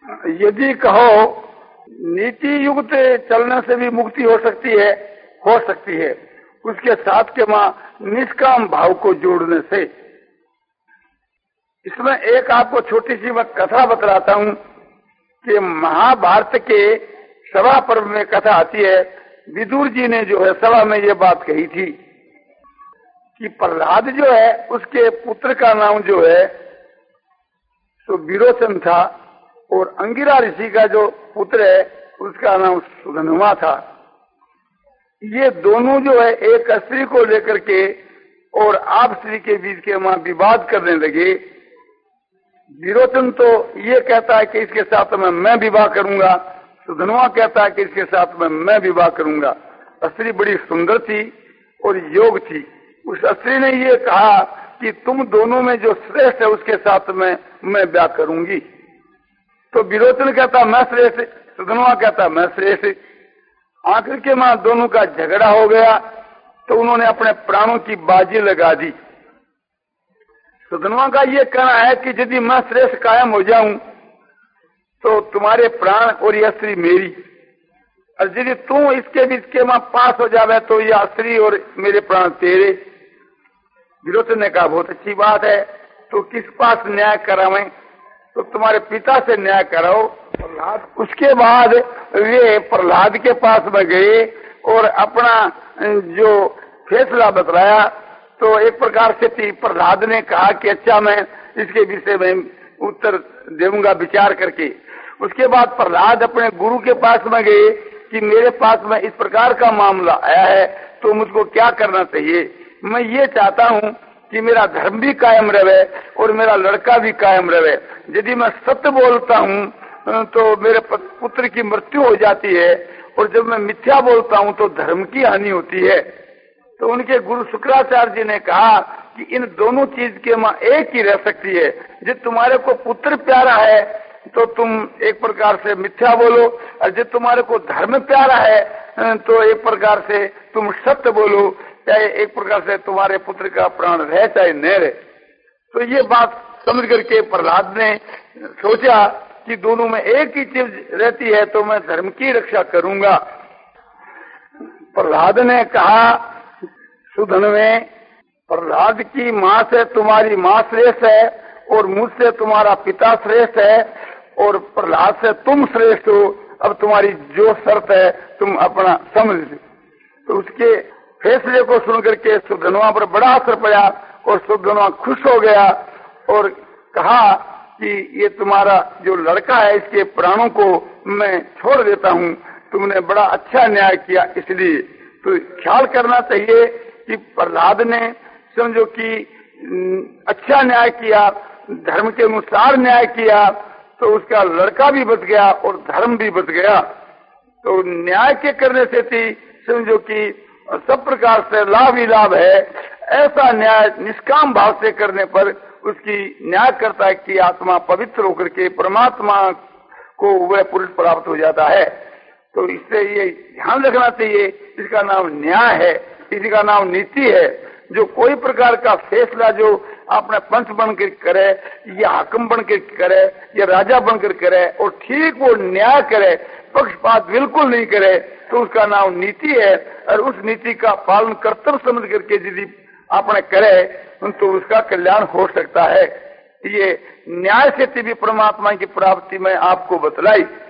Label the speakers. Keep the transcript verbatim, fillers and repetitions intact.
Speaker 1: यदि कहो नीति युक्त चलने से भी मुक्ति हो सकती है, हो सकती है उसके साथ के मां निष्काम भाव को जोड़ने से। इसमें एक आपको छोटी सी मैं कथा बतलाता हूँ कि महाभारत के सभा पर्व में कथा आती है। विदुर जी ने जो है सभा में ये बात कही थी कि प्रहलाद जो है उसके पुत्र का नाम जो है तो विरोचन था और अंगिरा ऋषि का जो पुत्र है उसका नाम सुधनुमा था। ये दोनों जो है एक स्त्री को लेकर के और आप स्त्री के बीच के वहां विवाद करने लगे। विरोचन तो ये कहता है कि इसके साथ में मैं विवाह करूंगा, सुधनुमा कहता है कि इसके साथ में मैं विवाह करूंगा। स्त्री बड़ी सुंदर थी और योग थी। उस स्त्री ने ये कहा कि तुम दोनों में जो श्रेष्ठ है उसके साथ में मैं ब्याह करूंगी। तो विरोचन कहता मैं श्रेष्ठ, सुधनुमा कहता मैं श्रेष्ठ। आखिर के मां दोनों का झगड़ा हो गया तो उन्होंने अपने प्राणों की बाजी लगा दी। सुधनुमा का ये कहना है कि यदि मैं श्रेष्ठ कायम हो जाऊं तो तुम्हारे प्राण और यह स्त्री मेरी, और यदि तू इसके बीच के मां पास हो जावे तो यह स्त्री और मेरे प्राण तेरे। विरोचन ने कहा बहुत अच्छी बात है, तो किस पास न्याय करावे? तो तुम्हारे पिता से न्याय कराओ प्रहलाद। उसके बाद वे प्रहलाद के पास में गए और अपना जो फैसला बतलाया। तो एक प्रकार से प्रहलाद ने कहा कि अच्छा मैं इसके विषय में उत्तर दूंगा विचार करके। उसके बाद प्रहलाद अपने गुरु के पास में गए कि मेरे पास में इस प्रकार का मामला आया है तो मुझको क्या करना चाहिए। मैं ये चाहता हूँ कि मेरा धर्म भी कायम रहे और मेरा लड़का भी कायम रहे। यदि मैं सत्य बोलता हूँ तो मेरे पुत्र की मृत्यु हो जाती है और जब मैं मिथ्या बोलता हूँ तो धर्म की हानि होती है। तो उनके गुरु शुक्राचार्य जी ने कहा कि इन दोनों चीज के मां एक ही रह सकती है। जब तुम्हारे को पुत्र प्यारा है तो तुम एक प्रकार से मिथ्या बोलो, और जब तुम्हारे को धर्म प्यारा है तो एक प्रकार से तुम सत्य बोलो, चाहे एक प्रकार से तुम्हारे पुत्र का प्राण रहे चाहे न रहे। तो ये बात समझ करके प्रहलाद ने सोचा कि दोनों में एक ही चीज रहती है तो मैं धर्म की रक्षा करूंगा। प्रहलाद ने कहा सुधनवे, प्रहलाद की माँ से तुम्हारी माँ श्रेष्ठ है और मुझसे तुम्हारा पिता श्रेष्ठ है और प्रहलाद से तुम श्रेष्ठ हो। अब तुम्हारी जो शर्त है तुम अपना समझ। तो उसके फैसले को सुनकर के सुधनवा पर बड़ा असर पड़ा और सुधनवा खुश हो गया और कहा कि ये तुम्हारा जो लड़का है इसके प्राणों को मैं छोड़ देता हूँ, तुमने बड़ा अच्छा न्याय किया। इसलिए तो ख्याल करना चाहिए कि प्रहलाद ने समझो कि अच्छा न्याय किया, धर्म के अनुसार न्याय किया तो उसका लड़का भी बच गया और धर्म भी बच गया। तो न्याय के करने से थी समझो कि सब प्रकार से लाभ ही लाभ है। ऐसा न्याय निष्काम भाव से करने पर उसकी न्याय करता है कि आत्मा पवित्र होकर के परमात्मा को वह पुरुष प्राप्त हो जाता है। तो इससे ये ध्यान रखना चाहिए, इसका नाम न्याय है, इसी का नाम नीति है। जो कोई प्रकार का फैसला जो अपने पंच बनकर करे या हाकम बनकर करे या राजा बनकर करे और ठीक वो न्याय करे, पक्षपात बिल्कुल नहीं करे, तो उसका नाम नीति है। और उस नीति का पालन कर्तव्य समझ करके यदि आपने करे तो उसका कल्याण हो सकता है। ये न्याय से भी परमात्मा की प्राप्ति में आपको बतलाई।